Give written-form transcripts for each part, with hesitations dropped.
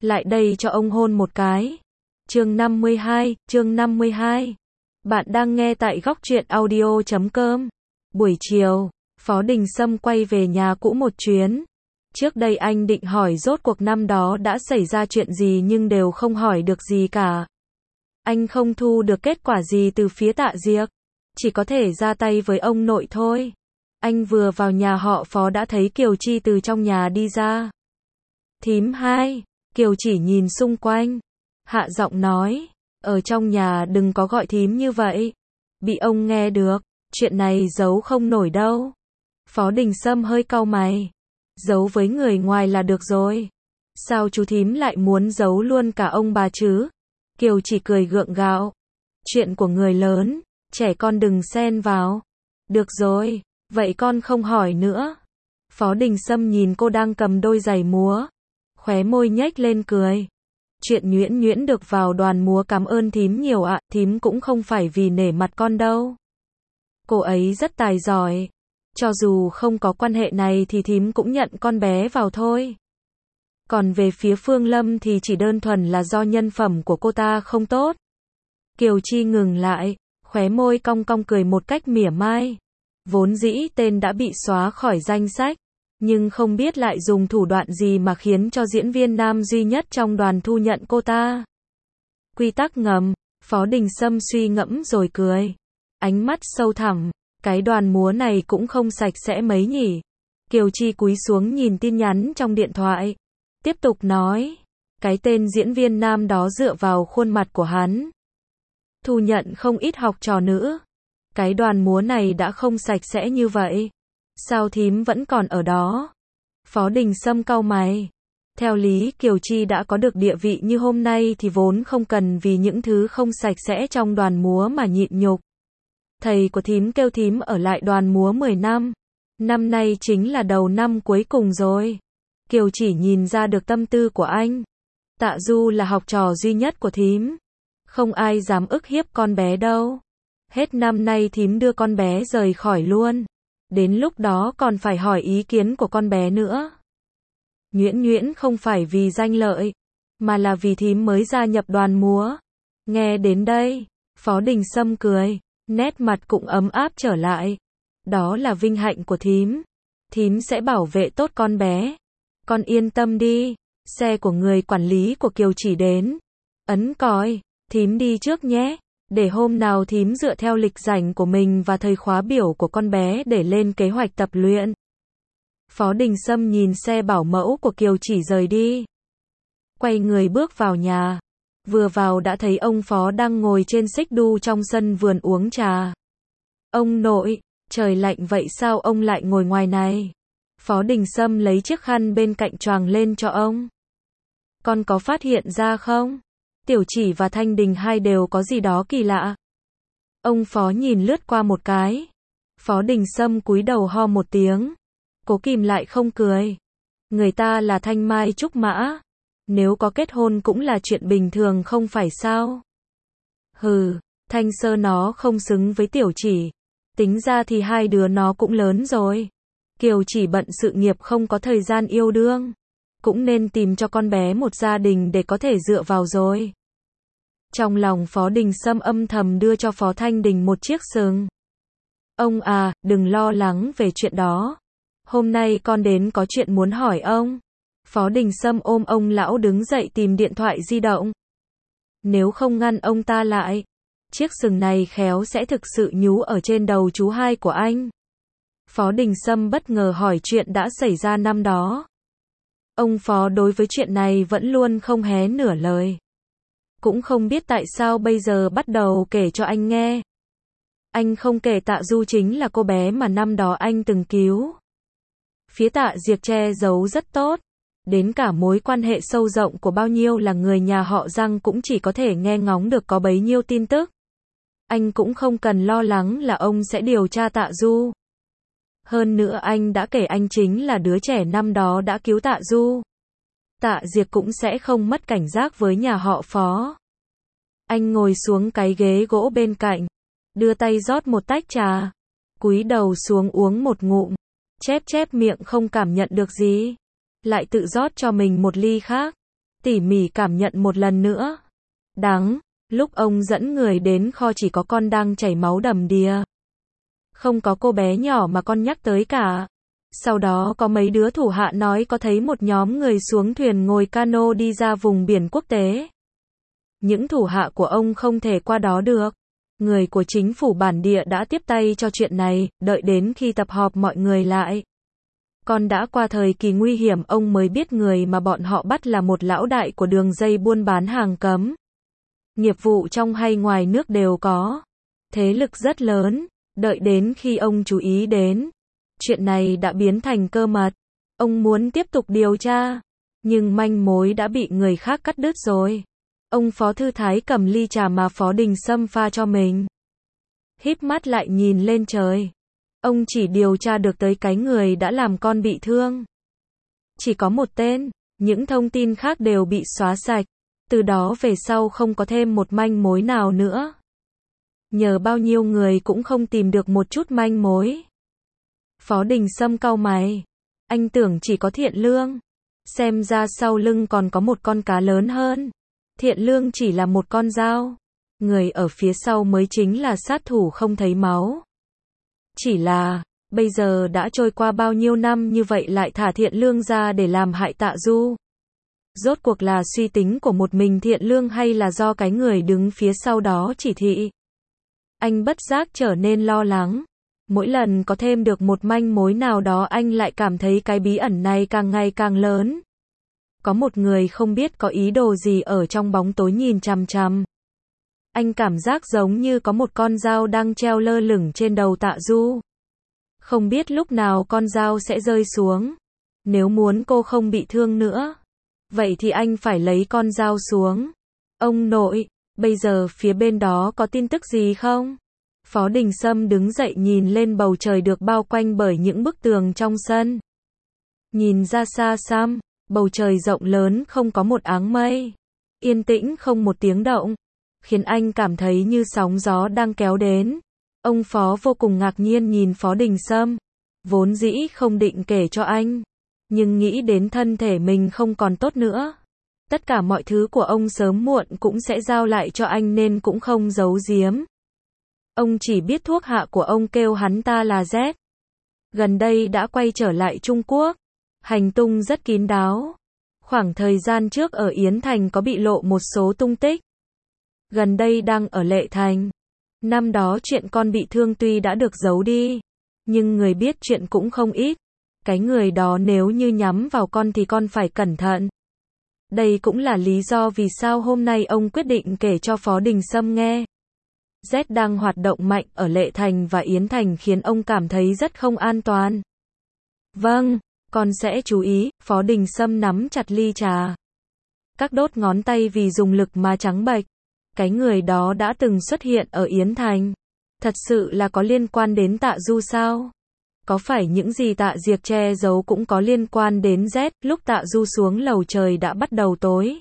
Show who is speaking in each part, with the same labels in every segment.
Speaker 1: lại đây cho ông hôn một cái. Chương 52. Bạn đang nghe tại góc truyện audio.com. Buổi chiều, Phó Đình Sâm quay về nhà cũ một chuyến. Trước đây anh định hỏi rốt cuộc năm đó đã xảy ra chuyện gì nhưng đều không hỏi được gì cả. Anh không thu được kết quả gì từ phía Tạ Diệc, chỉ có thể ra tay với ông nội thôi. Anh vừa vào nhà họ Phó đã thấy Kiều Chi từ trong nhà đi ra. Thím hai, Kiều chỉ nhìn xung quanh, hạ giọng nói, ở trong nhà đừng có gọi thím như vậy. Bị ông nghe được, chuyện này giấu không nổi đâu. Phó Đình Sâm hơi cau mày. Giấu với người ngoài là được rồi. Sao chú thím lại muốn giấu luôn cả ông bà chứ? Kiều chỉ cười gượng gạo. Chuyện của người lớn, trẻ con đừng xen vào. Được rồi, vậy con không hỏi nữa. Phó Đình Sâm nhìn cô đang cầm đôi giày múa, khóe môi nhếch lên cười. Chuyện Nhuyễn Nhuyễn được vào đoàn múa cảm ơn thím nhiều ạ, thím cũng không phải vì nể mặt con đâu. Cô ấy rất tài giỏi. Cho dù không có quan hệ này thì thím cũng nhận con bé vào thôi. Còn về phía Phương Lâm thì chỉ đơn thuần là do nhân phẩm của cô ta không tốt. Kiều Chi ngừng lại, khóe môi cong cong cười một cách mỉa mai. Vốn dĩ tên đã bị xóa khỏi danh sách, nhưng không biết lại dùng thủ đoạn gì mà khiến cho diễn viên nam duy nhất trong đoàn thu nhận cô ta. Quy tắc ngầm, Phó Đình Sâm suy ngẫm rồi cười. Ánh mắt sâu thẳm, cái đoàn múa này cũng không sạch sẽ mấy nhỉ. Kiều Chi cúi xuống nhìn tin nhắn trong điện thoại, tiếp tục nói, cái tên diễn viên nam đó dựa vào khuôn mặt của hắn thu nhận không ít học trò nữ. Cái đoàn múa này đã không sạch sẽ như vậy, sao thím vẫn còn ở đó? Phó Đình Sâm cau mày. Theo lý Kiều Chi đã có được địa vị như hôm nay thì vốn không cần vì những thứ không sạch sẽ trong đoàn múa mà nhịn nhục. Thầy của thím kêu thím ở lại đoàn múa 10 năm. Năm nay chính là đầu năm cuối cùng rồi. Kiều chỉ nhìn ra được tâm tư của anh. Tạ Du là học trò duy nhất của thím. Không ai dám ức hiếp con bé đâu. Hết năm nay thím đưa con bé rời khỏi luôn. Đến lúc đó còn phải hỏi ý kiến của con bé nữa. Nhuyễn Nhuyễn không phải vì danh lợi, mà là vì thím mới gia nhập đoàn múa. Nghe đến đây, Phó Đình Sâm cười, nét mặt cũng ấm áp trở lại. Đó là vinh hạnh của thím. Thím sẽ bảo vệ tốt con bé. Con yên tâm đi, xe của người quản lý của Kiều chỉ đến. Ấn còi, thím đi trước nhé. Để hôm nào thím dựa theo lịch rảnh của mình và thời khóa biểu của con bé để lên kế hoạch tập luyện. Phó Đình Sâm nhìn xe bảo mẫu của Kiều chỉ rời đi. Quay người bước vào nhà. Vừa vào đã thấy ông Phó đang ngồi trên xích đu trong sân vườn uống trà. Ông nội, trời lạnh vậy sao ông lại ngồi ngoài này? Phó Đình Sâm lấy chiếc khăn bên cạnh choàng lên cho ông. Con có phát hiện ra không? Tiểu Chỉ và Thanh Đình hai đều có gì đó kỳ lạ. Ông Phó nhìn lướt qua một cái. Phó Đình Sâm cúi đầu ho một tiếng. Cố kìm lại không cười. Người ta là Thanh Mai Trúc Mã. Nếu có kết hôn cũng là chuyện bình thường không phải sao? Hừ, Thanh Sơ nó không xứng với Tiểu Chỉ. Tính ra thì hai đứa nó cũng lớn rồi. Kiều chỉ bận sự nghiệp không có thời gian yêu đương. Cũng nên tìm cho con bé một gia đình để có thể dựa vào rồi. Trong lòng Phó Đình Sâm âm thầm đưa cho Phó Thanh Đình một chiếc sừng. Ông à, đừng lo lắng về chuyện đó. Hôm nay con đến có chuyện muốn hỏi ông. Phó Đình Sâm ôm ông lão đứng dậy tìm điện thoại di động. Nếu không ngăn ông ta lại, chiếc sừng này khéo sẽ thực sự nhú ở trên đầu chú hai của anh. Phó Đình Sâm bất ngờ hỏi chuyện đã xảy ra năm đó. Ông Phó đối với chuyện này vẫn luôn không hé nửa lời. Cũng không biết tại sao bây giờ bắt đầu kể cho anh nghe. Anh không kể Tạ Du chính là cô bé mà năm đó anh từng cứu. Phía Tạ Diệc che giấu rất tốt. Đến cả mối quan hệ sâu rộng của bao nhiêu là người nhà họ Giang cũng chỉ có thể nghe ngóng được có bấy nhiêu tin tức. Anh cũng không cần lo lắng là ông sẽ điều tra Tạ Du. Hơn nữa anh đã kể anh chính là đứa trẻ năm đó đã cứu Tạ Du. Tạ Diệc cũng sẽ không mất cảnh giác với nhà họ Phó. Anh ngồi xuống cái ghế gỗ bên cạnh, đưa tay rót một tách trà, cúi đầu xuống uống một ngụm, chép chép miệng không cảm nhận được gì, lại tự rót cho mình một ly khác. tỉ mỉ cảm nhận một lần nữa. Đắng, lúc ông dẫn người đến kho chỉ có con đang chảy máu đầm đìa. Không có cô bé nhỏ mà con nhắc tới cả. Sau đó có mấy đứa thủ hạ nói có thấy một nhóm người xuống thuyền ngồi cano đi ra vùng biển quốc tế. Những thủ hạ của ông không thể qua đó được. Người của chính phủ bản địa đã tiếp tay cho chuyện này, đợi đến khi tập họp mọi người lại. Con đã qua thời kỳ nguy hiểm ông mới biết người mà bọn họ bắt là một lão đại của đường dây buôn bán hàng cấm. Nghiệp vụ trong hay ngoài nước đều có. Thế lực rất lớn, đợi đến khi ông chú ý đến. Chuyện này đã biến thành cơ mật. Ông muốn tiếp tục điều tra. Nhưng manh mối đã bị người khác cắt đứt rồi. Ông Phó Thư Thái cầm ly trà mà Phó Đình Sâm pha cho mình. Híp mắt lại nhìn lên trời. Ông chỉ điều tra được tới cái người đã làm con bị thương. Chỉ có một tên, những thông tin khác đều bị xóa sạch. Từ đó về sau không có thêm một manh mối nào nữa. Nhờ bao nhiêu người cũng không tìm được một chút manh mối. Phó Đình Sâm cau mày. Anh tưởng chỉ có Thiện Lương. Xem ra sau lưng còn có một con cá lớn hơn. Thiện Lương chỉ là một con dao. Người ở phía sau mới chính là sát thủ không thấy máu. Chỉ là, bây giờ đã trôi qua bao nhiêu năm như vậy lại thả Thiện Lương ra để làm hại Tạ Du. Rốt cuộc là suy tính của một mình Thiện Lương hay là do cái người đứng phía sau đó chỉ thị. Anh bất giác trở nên lo lắng. Mỗi lần có thêm được một manh mối nào đó anh lại cảm thấy cái bí ẩn này càng ngày càng lớn. Có một người không biết có ý đồ gì ở trong bóng tối nhìn chằm chằm. Anh cảm giác giống như có một con dao đang treo lơ lửng trên đầu Tạ Du. Không biết lúc nào con dao sẽ rơi xuống. Nếu muốn cô không bị thương nữa, vậy thì anh phải lấy con dao xuống. Ông nội, bây giờ phía bên đó có tin tức gì không? Phó Đình Sâm đứng dậy nhìn lên bầu trời được bao quanh bởi những bức tường trong sân. Nhìn ra xa xăm, bầu trời rộng lớn không có một áng mây. Yên tĩnh không một tiếng động. Khiến anh cảm thấy như sóng gió đang kéo đến. Ông Phó vô cùng ngạc nhiên nhìn Phó Đình Sâm. Vốn dĩ không định kể cho anh. Nhưng nghĩ đến thân thể mình không còn tốt nữa. Tất cả mọi thứ của ông sớm muộn cũng sẽ giao lại cho anh nên cũng không giấu giếm. Ông chỉ biết thuốc hạ của ông kêu hắn ta là Z. Gần đây đã quay trở lại Trung Quốc. Hành tung rất kín đáo. Khoảng thời gian trước ở Yến Thành có bị lộ một số tung tích. Gần đây đang ở Lệ Thành. Năm đó chuyện con bị thương tuy đã được giấu đi. Nhưng người biết chuyện cũng không ít. Cái người đó nếu như nhắm vào con thì con phải cẩn thận. Đây cũng là lý do vì sao hôm nay ông quyết định kể cho Phó Đình Sâm nghe. Z đang hoạt động mạnh ở Lệ Thành và Yến Thành khiến ông cảm thấy rất không an toàn. Vâng, con sẽ chú ý. Phó Đình Sâm nắm chặt ly trà. Các đốt ngón tay vì dùng lực mà trắng bệch. Cái người đó đã từng xuất hiện ở Yến Thành. Thật sự là có liên quan đến Tạ Du sao? Có phải những gì Tạ Diệc che giấu cũng có liên quan đến Z? Lúc Tạ Du xuống lầu trời đã bắt đầu tối.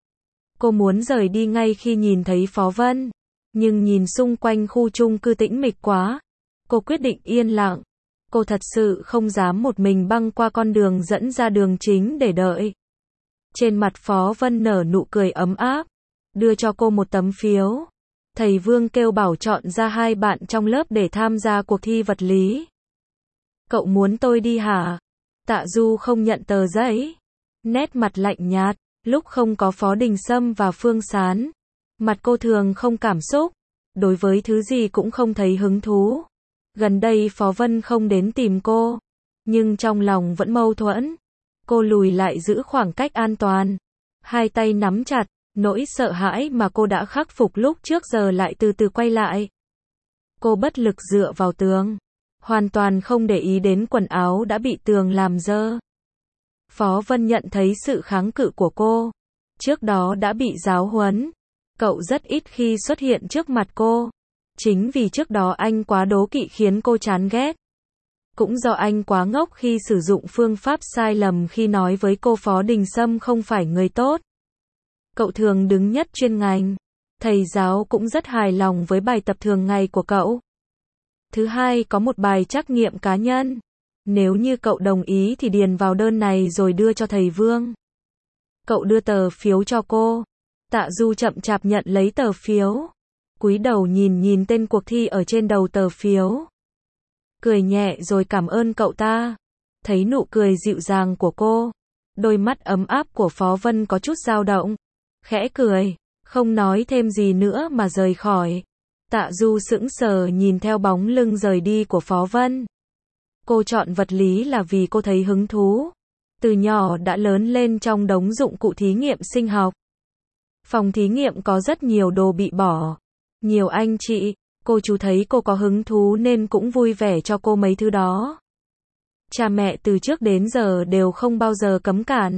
Speaker 1: Cô muốn rời đi ngay khi nhìn thấy Phó Vân. Nhưng nhìn xung quanh khu chung cư tĩnh mịch quá. Cô quyết định yên lặng. Cô thật sự không dám một mình băng qua con đường dẫn ra đường chính để đợi. Trên mặt Phó Vân nở nụ cười ấm áp. Đưa cho cô một tấm phiếu. Thầy Vương kêu bảo chọn ra 2 bạn trong lớp để tham gia cuộc thi vật lý. Cậu muốn tôi đi hả? Tạ Du không nhận tờ giấy. Nét mặt lạnh nhạt. Lúc không có Phó Đình Sâm và Phương Sán. Mặt cô thường không cảm xúc. Đối với thứ gì cũng không thấy hứng thú. Gần đây Phó Vân không đến tìm cô. Nhưng trong lòng vẫn mâu thuẫn. Cô lùi lại giữ khoảng cách an toàn. Hai tay nắm chặt. Nỗi sợ hãi mà cô đã khắc phục lúc trước giờ lại từ từ quay lại. Cô bất lực dựa vào tường. Hoàn toàn không để ý đến quần áo đã bị tường làm dơ. Phó Vân nhận thấy sự kháng cự của cô. Trước đó đã bị giáo huấn. Cậu rất ít khi xuất hiện trước mặt cô. Chính vì trước đó anh quá đố kỵ khiến cô chán ghét. Cũng do anh quá ngốc khi sử dụng phương pháp sai lầm khi nói với cô Phó Đình Sâm không phải người tốt. Cậu thường đứng nhất chuyên ngành. Thầy giáo cũng rất hài lòng với bài tập thường ngày của cậu. Thứ hai có một bài trắc nghiệm cá nhân. Nếu như cậu đồng ý thì điền vào đơn này rồi đưa cho thầy Vương. Cậu đưa tờ phiếu cho cô. Tạ Du chậm chạp nhận lấy tờ phiếu. Cúi đầu nhìn tên cuộc thi ở trên đầu tờ phiếu. Cười nhẹ rồi cảm ơn cậu ta. Thấy nụ cười dịu dàng của cô. Đôi mắt ấm áp của Phó Vân có chút dao động. Khẽ cười, không nói thêm gì nữa mà rời khỏi. Tạ Du sững sờ nhìn theo bóng lưng rời đi của Phó Vân. Cô chọn vật lý là vì cô thấy hứng thú. Từ nhỏ đã lớn lên trong đống dụng cụ thí nghiệm sinh học. Phòng thí nghiệm có rất nhiều đồ bị bỏ. Nhiều anh chị, cô chú thấy cô có hứng thú nên cũng vui vẻ cho cô mấy thứ đó. Cha mẹ từ trước đến giờ đều không bao giờ cấm cản.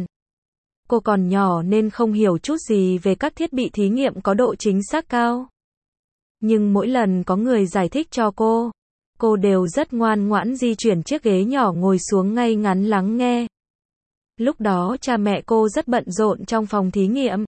Speaker 1: Cô còn nhỏ nên không hiểu chút gì về các thiết bị thí nghiệm có độ chính xác cao. Nhưng mỗi lần có người giải thích cho cô đều rất ngoan ngoãn di chuyển chiếc ghế nhỏ ngồi xuống ngay ngắn lắng nghe. Lúc đó cha mẹ cô rất bận rộn trong phòng thí nghiệm.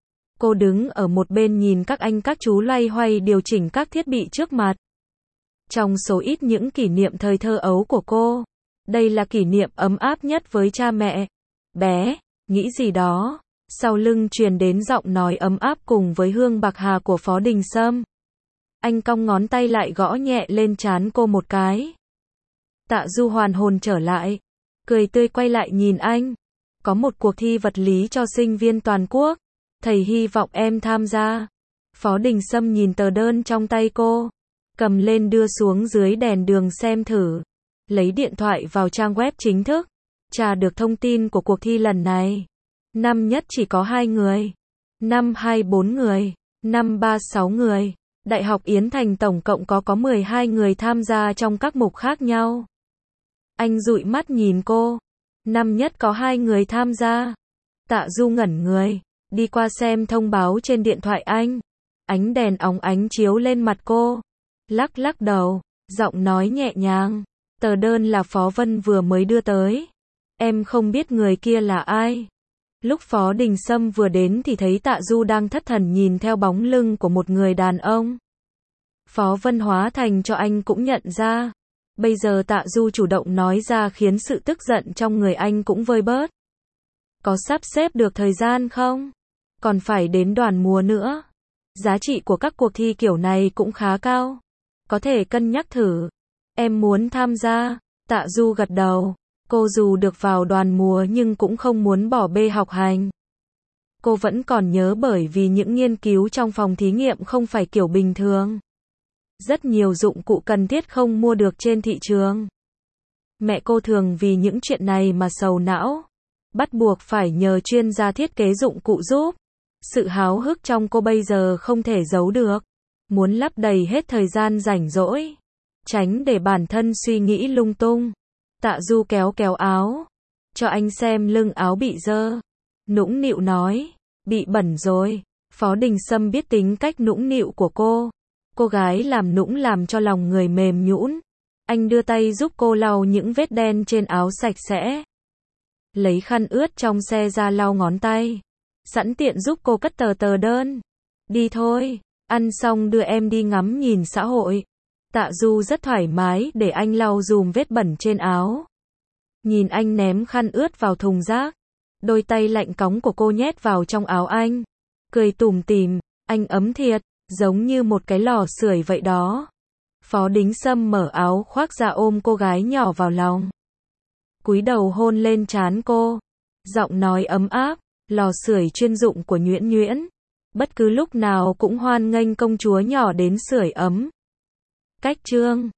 Speaker 1: Cô đứng ở một bên nhìn các anh các chú loay hoay điều chỉnh các thiết bị trước mặt. Trong số ít những kỷ niệm thời thơ ấu của cô, đây là kỷ niệm ấm áp nhất với cha mẹ. Bé, nghĩ gì đó. Sau lưng truyền đến giọng nói ấm áp cùng với hương bạc hà của Phó Đình Sâm. Anh cong ngón tay lại gõ nhẹ lên trán cô một cái. Tạ Du hoàn hồn trở lại. Cười tươi quay lại nhìn anh. Có một cuộc thi vật lý cho sinh viên toàn quốc. Thầy hy vọng em tham gia. Phó Đình Sâm nhìn tờ đơn trong tay cô. Cầm lên đưa xuống dưới đèn đường xem thử. Lấy điện thoại vào trang web chính thức. Tra được thông tin của cuộc thi lần này. Năm nhất chỉ có 2 người. Năm 2 4 người. Năm 3 6 người. Đại học Yến Thành tổng cộng có 12 người tham gia trong các mục khác nhau. Anh dụi mắt nhìn cô. Năm nhất có 2 người tham gia. Tạ Du ngẩn người. Đi qua xem thông báo trên điện thoại anh. Ánh đèn óng ánh chiếu lên mặt cô. Lắc lắc đầu. Giọng nói nhẹ nhàng. Tờ đơn là Phó Vân vừa mới đưa tới. Em không biết người kia là ai. Lúc Phó Đình Sâm vừa đến thì thấy Tạ Du đang thất thần nhìn theo bóng lưng của một người đàn ông. Phó Vân hóa thành cho anh cũng nhận ra. Bây giờ Tạ Du chủ động nói ra khiến sự tức giận trong người anh cũng vơi bớt. Có sắp xếp được thời gian không? Còn phải đến đoàn múa nữa. Giá trị của các cuộc thi kiểu này cũng khá cao. Có thể cân nhắc thử. Em muốn tham gia. Tạ Du gật đầu. Cô dù được vào đoàn múa nhưng cũng không muốn bỏ bê học hành. Cô vẫn còn nhớ bởi vì những nghiên cứu trong phòng thí nghiệm không phải kiểu bình thường. Rất nhiều dụng cụ cần thiết không mua được trên thị trường. Mẹ cô thường vì những chuyện này mà sầu não. Bắt buộc phải nhờ chuyên gia thiết kế dụng cụ giúp. Sự háo hức trong cô bây giờ không thể giấu được. Muốn lấp đầy hết thời gian rảnh rỗi. Tránh để bản thân suy nghĩ lung tung. Tạ Du kéo áo. Cho anh xem lưng áo bị dơ. Nũng nịu nói. Bị bẩn rồi. Phó Đình Sâm biết tính cách nũng nịu của cô. Cô gái làm nũng làm cho lòng người mềm nhũn. Anh đưa tay giúp cô lau những vết đen trên áo sạch sẽ. Lấy khăn ướt trong xe ra lau ngón tay. Sẵn tiện giúp cô cất tờ đơn. Đi thôi. Ăn xong đưa em đi ngắm nhìn xã hội. Tạ Du rất thoải mái để anh lau dùm vết bẩn trên áo. Nhìn anh ném khăn ướt vào thùng rác. Đôi tay lạnh cóng của cô nhét vào trong áo anh. Cười tủm tỉm, anh ấm thiệt, giống như một cái lò sưởi vậy đó. Phó Đình Sâm mở áo khoác ra ôm cô gái nhỏ vào lòng. Cúi đầu hôn lên trán cô. Giọng nói ấm áp, lò sưởi chuyên dụng của Nhuyễn Nhuyễn. Bất cứ lúc nào cũng hoan nghênh công chúa nhỏ đến sưởi ấm. Cách chương